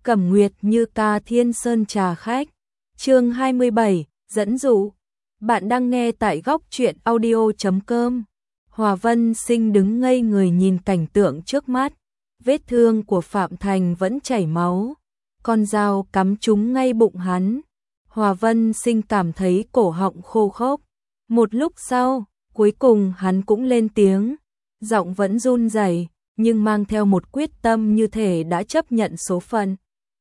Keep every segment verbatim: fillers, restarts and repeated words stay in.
Cẩm Nguyệt Như ca Thiên Sơn trà khách. Chương hai mươi bảy, dẫn dụ. Bạn đang nghe tại góc truyện audio chấm com. Hòa Vân Sinh đứng ngây người nhìn cảnh tượng trước mắt. Vết thương của Phạm Thành vẫn chảy máu. Con dao cắm trúng ngay bụng hắn. Hòa Vân Sinh cảm thấy cổ họng khô khốc. Một lúc sau, cuối cùng hắn cũng lên tiếng. Giọng vẫn run rẩy, nhưng mang theo một quyết tâm như thể đã chấp nhận số phận.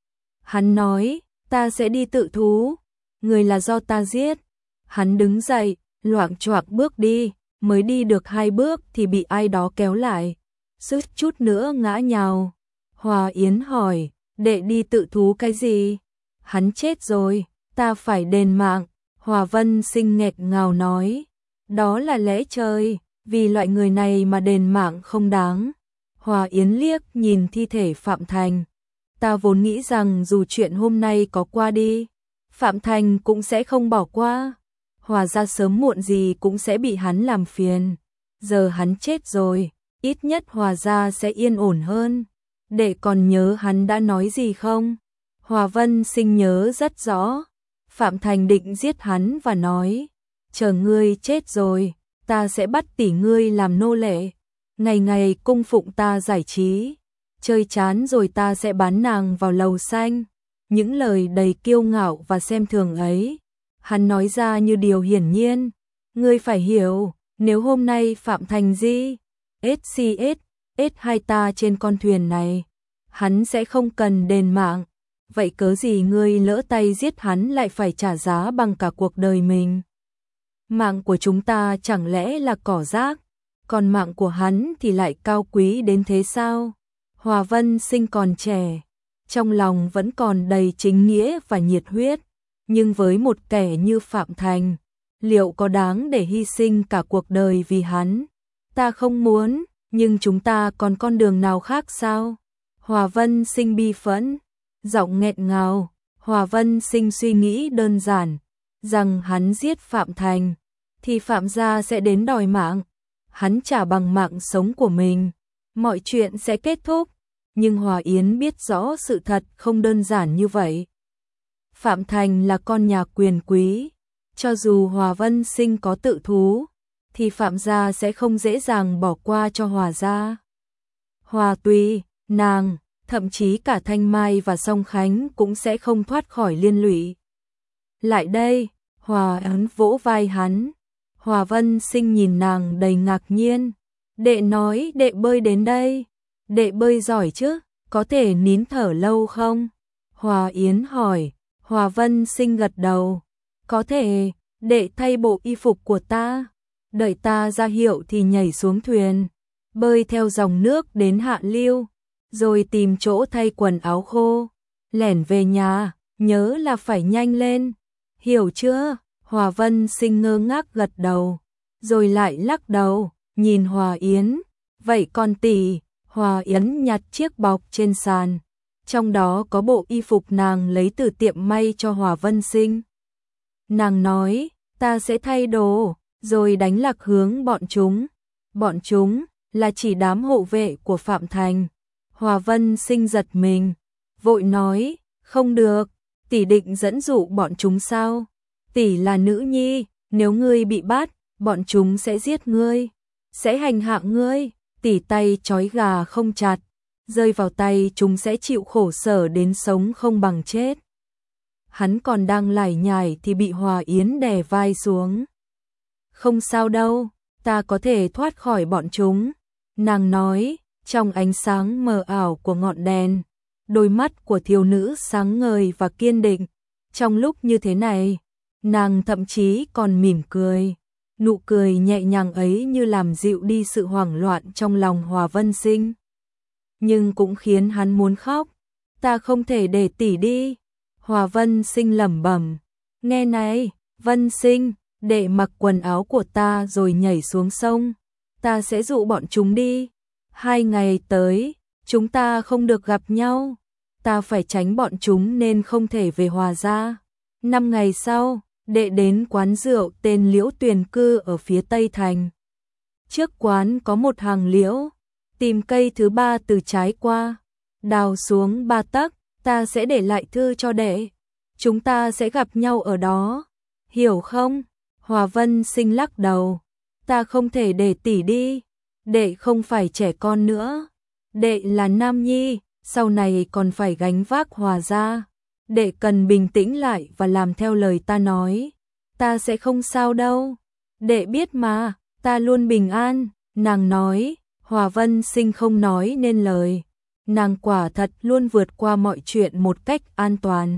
Hắn nói, ta sẽ đi tự thú, người là do ta giết. Hắn đứng dậy, loạng choạng bước đi, mới đi được hai bước thì bị ai đó kéo lại, suýt chút nữa ngã nhào. Hòa Yến hỏi, đệ đi tự thú cái gì? Hắn chết rồi, ta phải đền mạng. Hòa Vân Sinh nghẹt ngào nói, đó là lẽ trời, vì loại người này mà đền mạng không đáng. Hòa Yến liếc nhìn thi thể Phạm Thành. Ta vốn nghĩ rằng dù chuyện hôm nay có qua đi, Phạm Thành cũng sẽ không bỏ qua. Hòa ra sớm muộn gì cũng sẽ bị hắn làm phiền. Giờ hắn chết rồi, ít nhất Hòa ra sẽ yên ổn hơn. Đệ còn nhớ hắn đã nói gì không? Hòa Vân Sinh nhớ rất rõ. Phạm Thành định giết hắn và nói, chờ ngươi chết rồi, ta sẽ bắt tỷ ngươi làm nô lệ, ngày ngày cung phụng ta giải trí, chơi chán rồi ta sẽ bán nàng vào lầu xanh. Những lời đầy kiêu ngạo và xem thường ấy, hắn nói ra như điều hiển nhiên. Ngươi phải hiểu, nếu hôm nay Phạm Thành Di, ét xê ét, ét hai ta trên con thuyền này, hắn sẽ không cần đền mạng. Vậy cớ gì ngươi lỡ tay giết hắn lại phải trả giá bằng cả cuộc đời mình? Mạng của chúng ta chẳng lẽ là cỏ rác, còn mạng của hắn thì lại cao quý đến thế sao? Hòa Vân Sinh còn trẻ, trong lòng vẫn còn đầy chính nghĩa và nhiệt huyết, nhưng với một kẻ như Phạm Thành, liệu có đáng để hy sinh cả cuộc đời vì hắn? Ta không muốn, nhưng chúng ta còn con đường nào khác sao? Hòa Vân Sinh bi phẫn, giọng nghẹn ngào. Hòa Vân Sinh suy nghĩ đơn giản, rằng hắn giết Phạm Thành, thì Phạm gia sẽ đến đòi mạng. Hắn trả bằng mạng sống của mình, mọi chuyện sẽ kết thúc. Nhưng Hòa Yến biết rõ sự thật không đơn giản như vậy. Phạm Thành là con nhà quyền quý, cho dù Hòa Vân Sinh có tự thú, thì Phạm gia sẽ không dễ dàng bỏ qua cho Hòa gia. Hòa Tùy, nàng, thậm chí cả Thanh Mai và Song Khánh cũng sẽ không thoát khỏi liên lụy. Lại đây, Hòa Yến vỗ vai hắn. Hòa Vân Sinh nhìn nàng đầy ngạc nhiên. Đệ nói đệ bơi đến đây. Đệ bơi giỏi chứ, có thể nín thở lâu không? Hòa Yến hỏi. Hòa Vân Sinh gật đầu. Có thể, đệ thay bộ y phục của ta. Đợi ta ra hiệu thì nhảy xuống thuyền, bơi theo dòng nước đến hạ lưu, rồi tìm chỗ thay quần áo khô, lẻn về nhà, nhớ là phải nhanh lên. Hiểu chưa? Hòa Vân Sinh ngơ ngác gật đầu, rồi lại lắc đầu, nhìn Hòa Yến. Vậy con tỷ? Hòa Yến nhặt chiếc bọc trên sàn, trong đó có bộ y phục nàng lấy từ tiệm may cho Hòa Vân Sinh. Nàng nói, ta sẽ thay đồ, rồi đánh lạc hướng bọn chúng. Bọn chúng là chỉ đám hộ vệ của Phạm Thành. Hòa Vân Sinh giật mình, vội nói, không được, tỷ định dẫn dụ bọn chúng sao? Tỷ là nữ nhi, nếu ngươi bị bắt, bọn chúng sẽ giết ngươi, sẽ hành hạ ngươi. Tỷ tay trói gà không chặt, rơi vào tay chúng sẽ chịu khổ sở đến sống không bằng chết. Hắn còn đang lải nhải thì bị Hòa Yến đè vai xuống. Không sao đâu, ta có thể thoát khỏi bọn chúng. Nàng nói, trong ánh sáng mờ ảo của ngọn đèn, đôi mắt của thiếu nữ sáng ngời và kiên định. Trong lúc như thế này, nàng thậm chí còn mỉm cười. Nụ cười nhẹ nhàng ấy như làm dịu đi sự hoảng loạn trong lòng Hòa Vân Sinh, nhưng cũng khiến hắn muốn khóc. Ta không thể để tỷ đi. Hòa Vân Sinh lẩm bẩm. Nghe này, Vân Sinh, đệ mặc quần áo của ta rồi nhảy xuống sông. Ta sẽ dụ bọn chúng đi. Hai ngày tới, chúng ta không được gặp nhau. Ta phải tránh bọn chúng nên không thể về Hòa gia. Năm ngày sau, đệ đến quán rượu tên Liễu Tuyền Cư ở phía Tây Thành. Trước quán có một hàng liễu, tìm cây thứ ba từ trái qua, đào xuống ba tấc, ta sẽ để lại thư cho đệ. Chúng ta sẽ gặp nhau ở đó. Hiểu không? Hòa Vân Sinh lắc đầu. Ta không thể để tỷ đi. Đệ không phải trẻ con nữa. Đệ là nam nhi, sau này còn phải gánh vác Hòa gia. Đệ cần bình tĩnh lại và làm theo lời ta nói. Ta sẽ không sao đâu. Đệ biết mà, ta luôn bình an. Nàng nói. Hòa Vân Sinh không nói nên lời. Nàng quả thật luôn vượt qua mọi chuyện một cách an toàn.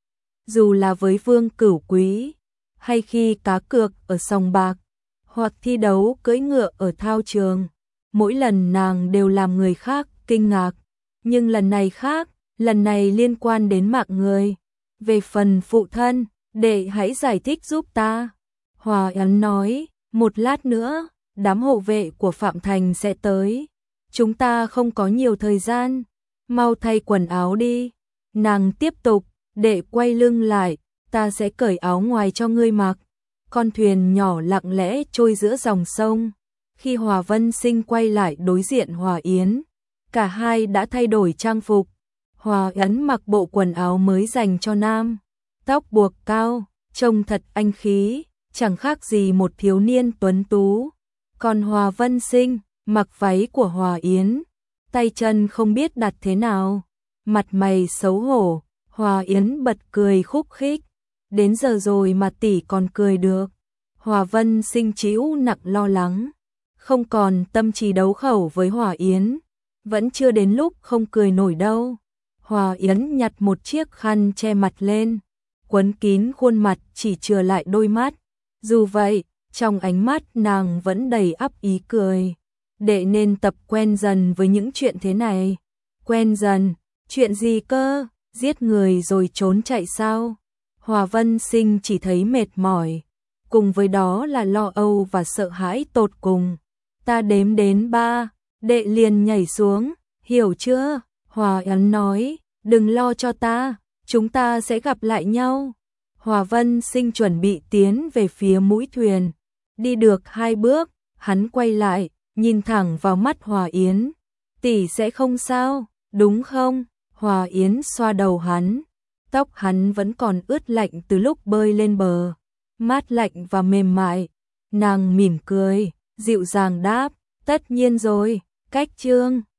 Dù là với Vương Cửu Quý, hay khi cá cược ở sòng bạc, hoặc thi đấu cưỡi ngựa ở thao trường, mỗi lần nàng đều làm người khác kinh ngạc. Nhưng lần này khác, lần này liên quan đến mạng người. Về phần phụ thân, đệ hãy giải thích giúp ta. Hòa Ấn nói, một lát nữa, đám hộ vệ của Phạm Thành sẽ tới. Chúng ta không có nhiều thời gian, mau thay quần áo đi. Nàng tiếp tục, đệ quay lưng lại, ta sẽ cởi áo ngoài cho ngươi mặc. Con thuyền nhỏ lặng lẽ trôi giữa dòng sông. Khi Hòa Vân Sinh quay lại đối diện Hòa Yến, cả hai đã thay đổi trang phục. Hòa Yến mặc bộ quần áo mới dành cho nam, tóc buộc cao, trông thật anh khí, chẳng khác gì một thiếu niên tuấn tú. Còn Hòa Vân Sinh mặc váy của Hòa Yến, tay chân không biết đặt thế nào, mặt mày xấu hổ. Hòa Yến bật cười khúc khích, đến giờ rồi mà tỷ còn cười được. Hòa Vân Sinh chịu nặng lo lắng, không còn tâm trí đấu khẩu với Hòa Yến, vẫn chưa đến lúc không cười nổi đâu. Hòa Yến nhặt một chiếc khăn che mặt lên, quấn kín khuôn mặt chỉ chừa lại đôi mắt. Dù vậy, trong ánh mắt nàng vẫn đầy ắp ý cười. Đệ nên tập quen dần với những chuyện thế này. Quen dần, chuyện gì cơ? Giết người rồi trốn chạy sao? Hòa Vân Sinh chỉ thấy mệt mỏi, cùng với đó là lo âu và sợ hãi tột cùng. Ta đếm đến ba, đệ liền nhảy xuống, hiểu chưa? Hòa Ấn nói, đừng lo cho ta, chúng ta sẽ gặp lại nhau. Hòa Vân Sinh chuẩn bị tiến về phía mũi thuyền. Đi được hai bước, hắn quay lại, nhìn thẳng vào mắt Hòa Yến. Tỷ sẽ không sao, đúng không? Hòa Yến xoa đầu hắn. Tóc hắn vẫn còn ướt lạnh từ lúc bơi lên bờ, mát lạnh và mềm mại. Nàng mỉm cười, dịu dàng đáp, tất nhiên rồi. Cách chương